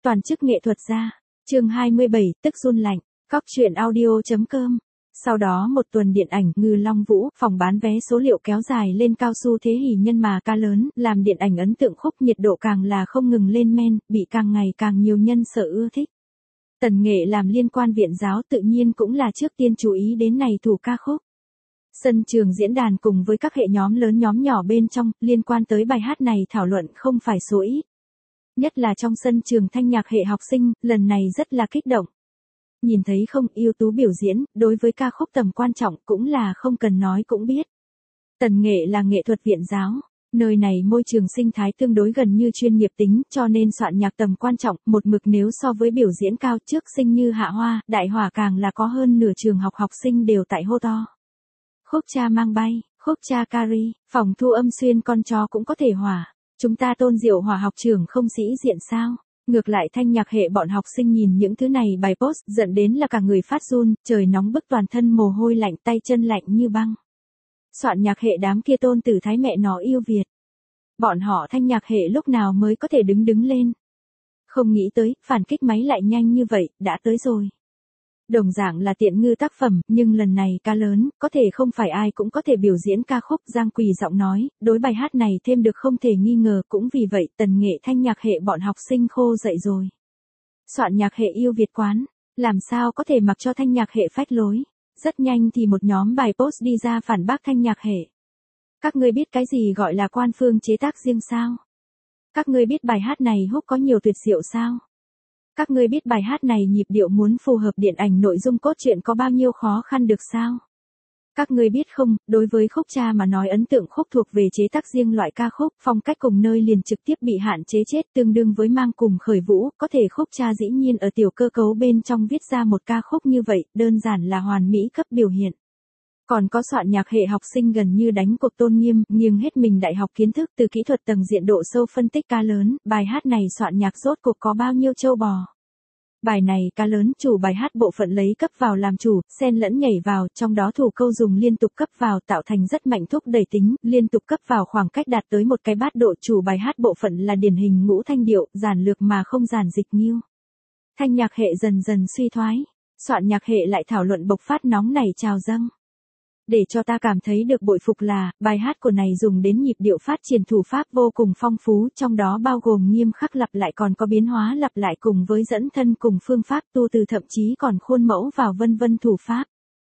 Toàn chức nghệ thuật gia. Chương 27, tức run lạnh. Cóc truyện audio.com. Sau đó một tuần điện ảnh Ngư Long Vũ, phòng bán vé số liệu kéo dài lên cao xu thế hỉ nhân mà ca lớn, làm điện ảnh ấn tượng khúc nhiệt độ càng là không ngừng lên men, bị càng ngày càng nhiều nhân sở ưa thích. Tần Nghệ làm liên quan viện giáo tự nhiên cũng là trước tiên chú ý đến này thủ ca khúc. Sân trường diễn đàn cùng với các hệ nhóm lớn nhóm nhỏ bên trong, liên quan tới bài hát này thảo luận không phải số ít. Nhất là trong sân trường thanh nhạc hệ học sinh, lần này rất là kích động. Nhìn thấy không, ưu tú biểu diễn, đối với ca khúc tầm quan trọng cũng là không cần nói cũng biết. Tần Nghệ là nghệ thuật viện giáo, nơi này môi trường sinh thái tương đối gần như chuyên nghiệp tính, cho nên soạn nhạc tầm quan trọng, một mực nếu so với biểu diễn cao trước sinh như Hạ Hoa, Đại Hỏa càng là có hơn nửa trường học học sinh đều tại hô to. Khúc cha mang bay, khúc cha cari, phòng thu âm xuyên con chó cũng có thể hỏa. Chúng ta Tôn Diệu Hỏa học trưởng không sĩ diện sao? Ngược lại thanh nhạc hệ bọn học sinh nhìn những thứ này bài post giận đến là cả người phát run, trời nóng bức toàn thân mồ hôi lạnh tay chân lạnh như băng. Soạn nhạc hệ đám kia Tôn Tử Thái mẹ nó yêu Việt. Bọn họ thanh nhạc hệ lúc nào mới có thể đứng lên. Không nghĩ tới, phản kích máy lại nhanh như vậy, đã tới rồi. Đồng dạng là tiện ngư tác phẩm, nhưng lần này ca lớn, có thể không phải ai cũng có thể biểu diễn ca khúc. Giang Quỳ giọng nói, đối bài hát này thêm được không thể nghi ngờ, cũng vì vậy Tần Nghệ thanh nhạc hệ bọn học sinh khô dậy rồi. Soạn nhạc hệ yêu Việt quán, làm sao có thể mặc cho thanh nhạc hệ phách lối. Rất nhanh thì một nhóm bài post đi ra phản bác thanh nhạc hệ. Các ngươi biết cái gì gọi là quan phương chế tác riêng sao? Các ngươi biết bài hát này húc có nhiều tuyệt diệu sao? Các ngươi biết bài hát này nhịp điệu muốn phù hợp điện ảnh nội dung cốt truyện có bao nhiêu khó khăn được sao? Các ngươi biết không, đối với khúc cha mà nói ấn tượng khúc thuộc về chế tác riêng loại ca khúc, phong cách cùng nơi liền trực tiếp bị hạn chế chết tương đương với mang cùng khởi vũ, có thể khúc cha dĩ nhiên ở tiểu cơ cấu bên trong viết ra một ca khúc như vậy, đơn giản là hoàn mỹ cấp biểu hiện. Còn có soạn nhạc hệ học sinh gần như đánh cuộc tôn nghiêm, nghiêng hết mình đại học kiến thức từ kỹ thuật tầng diện độ sâu phân tích ca lớn, bài hát này soạn nhạc rốt cuộc có bao nhiêu châu bò. Bài này ca lớn chủ bài hát bộ phận lấy cấp vào làm chủ, xen lẫn nhảy vào, trong đó thủ câu dùng liên tục cấp vào tạo thành rất mạnh thúc đẩy tính, liên tục cấp vào khoảng cách đạt tới một cái bát độ chủ bài hát bộ phận là điển hình ngũ thanh điệu, giản lược mà không giản dịch nhiêu. Thanh nhạc hệ dần dần suy thoái, soạn nhạc hệ lại thảo luận bộc phát nóng này trào dâng. Để cho ta cảm thấy được bội phục là, bài hát của này dùng đến nhịp điệu phát triển thủ pháp vô cùng phong phú, trong đó bao gồm nghiêm khắc lặp lại còn có biến hóa lặp lại cùng với dẫn thân cùng phương pháp tu từ thậm chí còn khuôn mẫu vào vân vân thủ pháp.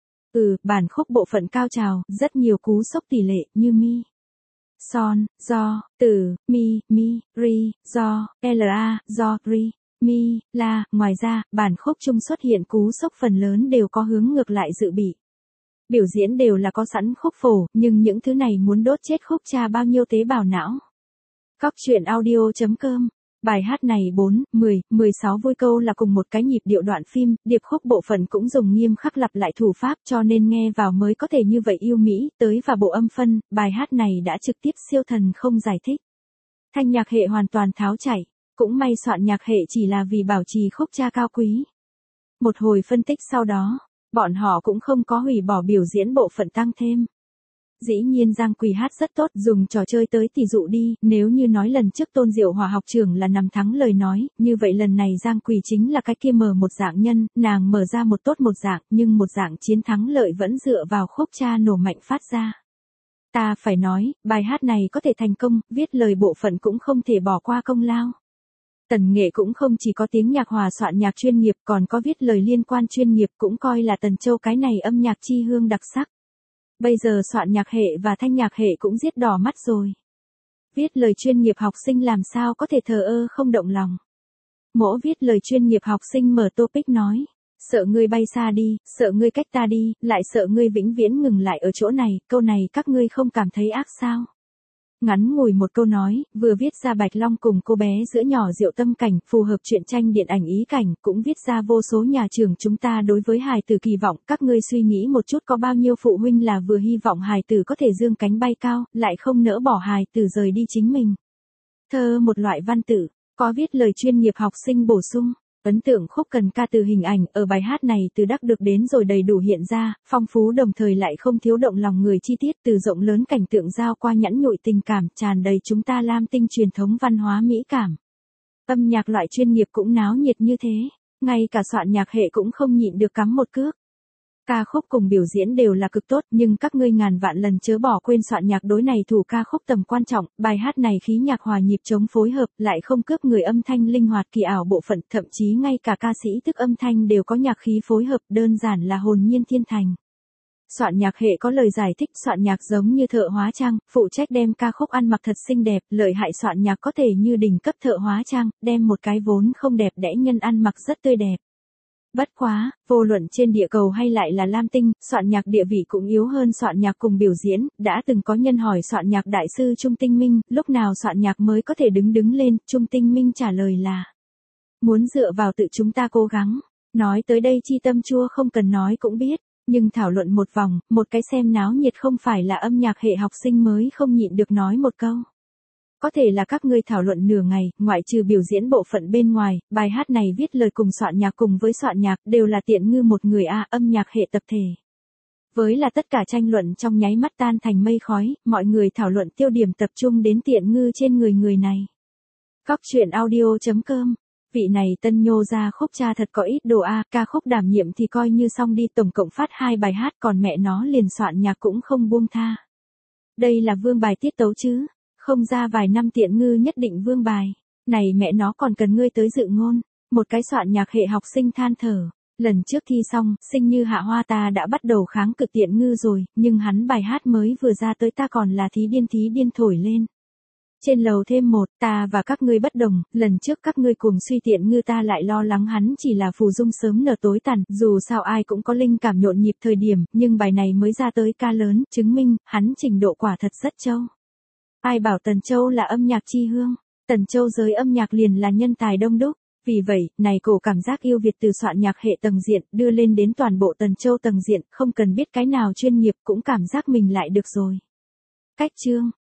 Bản khúc bộ phận cao trào, rất nhiều cú sốc tỷ lệ như mi, son, do, từ, mi, ri, do, la, do, ri, mi, la, ngoài ra, bản khúc chung xuất hiện cú sốc phần lớn đều có hướng ngược lại dự bị. Biểu diễn đều là có sẵn khúc phổ, nhưng những thứ này muốn đốt chết khúc cha bao nhiêu tế bào não. Cóc truyện audio.com. Bài hát này 4, 10, 16 vui câu là cùng một cái nhịp điệu đoạn phim, điệp khúc bộ phận cũng dùng nghiêm khắc lặp lại thủ pháp cho nên nghe vào mới có thể như vậy yêu mỹ, tới và bộ âm phân, bài hát này đã trực tiếp siêu thần không giải thích. Thanh nhạc hệ hoàn toàn tháo chảy, cũng may soạn nhạc hệ chỉ là vì bảo trì khúc cha cao quý. Một hồi phân tích sau đó, bọn họ cũng không có hủy bỏ biểu diễn bộ phận tăng thêm. Dĩ nhiên Giang Quỳ hát rất tốt, dùng trò chơi tới tỷ dụ đi, nếu như nói lần trước Tôn Diệu Hỏa học trưởng là nằm thắng lời nói, như vậy lần này Giang Quỳ chính là cái kia mở một dạng nhân, nàng mở ra một tốt một dạng, nhưng một dạng chiến thắng lợi vẫn dựa vào khúc cha nổ mạnh phát ra. Ta phải nói, bài hát này có thể thành công, viết lời bộ phận cũng không thể bỏ qua công lao. Tần Nghệ cũng không chỉ có tiếng nhạc hòa soạn nhạc chuyên nghiệp còn có viết lời liên quan chuyên nghiệp cũng coi là Tần Châu cái này âm nhạc chi hương đặc sắc. Bây giờ soạn nhạc hệ và thanh nhạc hệ cũng giết đỏ mắt rồi. Viết lời chuyên nghiệp học sinh làm sao có thể thờ ơ không động lòng. Mỗ viết lời chuyên nghiệp học sinh mở topic nói, sợ ngươi bay xa đi, sợ ngươi cách ta đi, lại sợ ngươi vĩnh viễn ngừng lại ở chỗ này, câu này các ngươi không cảm thấy ác sao? Ngắn ngủi một câu nói, vừa viết ra Bạch Long cùng cô bé giữa nhỏ diệu tâm cảnh, phù hợp truyện tranh điện ảnh ý cảnh, cũng viết ra vô số nhà trường chúng ta đối với hài tử kỳ vọng, các ngươi suy nghĩ một chút có bao nhiêu phụ huynh là vừa hy vọng hài tử có thể dương cánh bay cao, lại không nỡ bỏ hài tử rời đi chính mình. Thơ một loại văn tự, có viết lời chuyên nghiệp học sinh bổ sung. Ấn tượng khúc cần ca từ hình ảnh ở bài hát này từ đắc được đến rồi đầy đủ hiện ra, phong phú đồng thời lại không thiếu động lòng người chi tiết từ rộng lớn cảnh tượng giao qua nhẵn nhụi tình cảm tràn đầy chúng ta Lam Tinh truyền thống văn hóa mỹ cảm. Âm nhạc loại chuyên nghiệp cũng náo nhiệt như thế, ngay cả soạn nhạc hệ cũng không nhịn được cắm một cước. Ca khúc cùng biểu diễn đều là cực tốt, nhưng các ngươi ngàn vạn lần chớ bỏ quên soạn nhạc đối này thủ ca khúc tầm quan trọng, bài hát này khí nhạc hòa nhịp chống phối hợp, lại không cướp người âm thanh linh hoạt kỳ ảo bộ phận, thậm chí ngay cả ca sĩ thức âm thanh đều có nhạc khí phối hợp, đơn giản là hồn nhiên thiên thành. Soạn nhạc hệ có lời giải thích, soạn nhạc giống như thợ hóa trang, phụ trách đem ca khúc ăn mặc thật xinh đẹp, lợi hại soạn nhạc có thể như đỉnh cấp thợ hóa trang, đem một cái vốn không đẹp đẽ nhân ăn mặc rất tươi đẹp. Bất quá, vô luận trên địa cầu hay lại là Lam Tinh, soạn nhạc địa vị cũng yếu hơn soạn nhạc cùng biểu diễn, đã từng có nhân hỏi soạn nhạc đại sư Trung Tinh Minh, lúc nào soạn nhạc mới có thể đứng lên, Trung Tinh Minh trả lời là muốn dựa vào tự chúng ta cố gắng. Nói tới đây chi tâm chua không cần nói cũng biết, nhưng thảo luận một vòng, một cái xem náo nhiệt không phải là âm nhạc hệ học sinh mới không nhịn được nói một câu. Có thể là các ngươi thảo luận nửa ngày, ngoại trừ biểu diễn bộ phận bên ngoài, bài hát này viết lời cùng soạn nhạc cùng với soạn nhạc đều là tiện ngư một người âm nhạc hệ tập thể. Với là tất cả tranh luận trong nháy mắt tan thành mây khói, mọi người thảo luận tiêu điểm tập trung đến tiện ngư trên người này. Cóc truyện audio.com. Vị này tân nhô ra khúc cha thật có ít đồ ca khúc đảm nhiệm thì coi như xong đi, tổng cộng phát 2 bài hát còn mẹ nó liền soạn nhạc cũng không buông tha. Đây là vương bài tiết tấu chứ. Không ra vài năm tiện ngư nhất định vương bài. Này mẹ nó còn cần ngươi tới dự ngôn. Một cái soạn nhạc hệ học sinh than thở. Lần trước thi xong, sinh như hạ hoa ta đã bắt đầu kháng cự tiện ngư rồi, nhưng hắn bài hát mới vừa ra tới ta còn là thí điên thổi lên. Trên lầu thêm một, ta và các ngươi bất đồng, lần trước các ngươi cùng suy tiện ngư ta lại lo lắng hắn chỉ là phù dung sớm nở tối tàn, dù sao ai cũng có linh cảm nhộn nhịp thời điểm, nhưng bài này mới ra tới ca lớn, chứng minh, hắn trình độ quả thật rất trâu. Ai bảo Tần Châu là âm nhạc chi hương, Tần Châu giới âm nhạc liền là nhân tài đông đúc, vì vậy, này cổ cảm giác yêu Việt từ soạn nhạc hệ tầng diện đưa lên đến toàn bộ Tần Châu tầng diện, không cần biết cái nào chuyên nghiệp cũng cảm giác mình lại được rồi. Cách chương